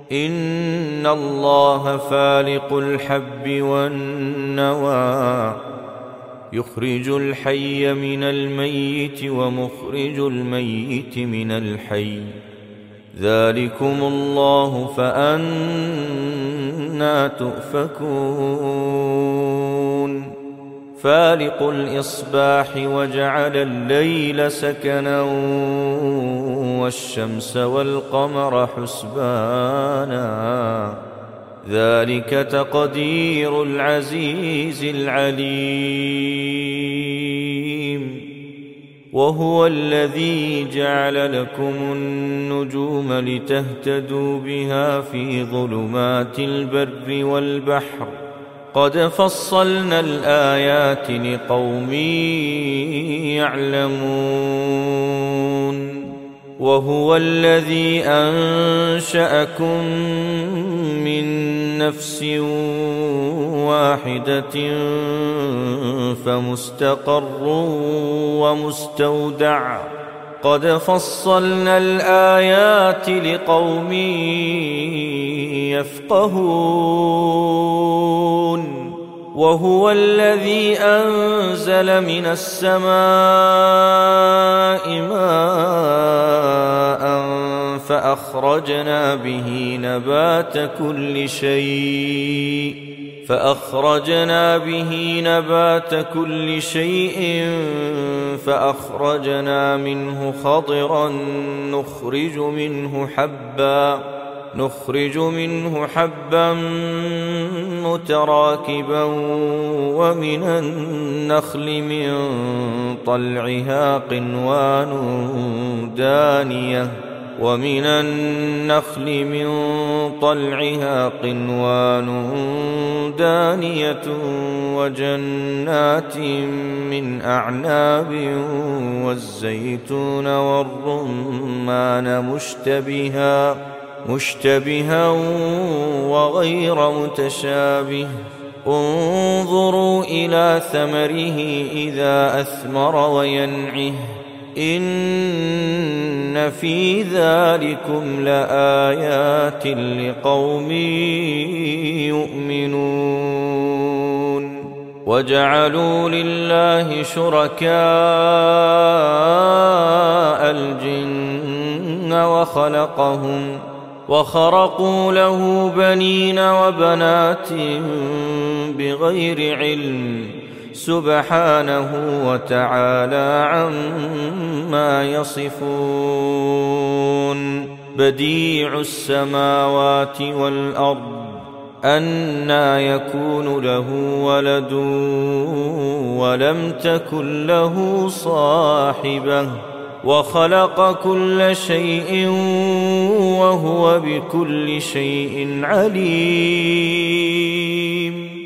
إن الله فالق الحب والنوى يخرج الحي من الميت ومخرج الميت من الحي ذلكم الله فأنى تؤفكون فالق الإصباح وجعل الليل سكنا والشمس والقمر حسبانا ذلك تقدير العزيز العليم وهو الذي جعل لكم النجوم لتهتدوا بها في ظلمات البر والبحر قد فصلنا الآيات لقوم يعلمون وهو الذي أنشأكم من نفس واحدة فمستقر ومستودع قد فصلنا الآيات لقوم يفقهون وهو الذي أنزل من السماء ماء فأخرجنا به نبات كل شيء فأخرجنا منه خضرا نخرج منه حبا متراكبا ومن النخل من طلعها قنوان دانية وجنات من أعناب والزيتون والرمان مشتبها وغير متشابه انظروا إلى ثمره إذا أثمر وينعه إن في ذلكم لآيات لقوم يؤمنون وجعلوا لله شركاء الجن وخرقوا له بنين وبنات بغير علم سبحانه وتعالى عما يصفون بديع السماوات والأرض أنى يكون له ولد ولم تكن له صاحبة وخلق كل شيء وهو بكل شيء عليم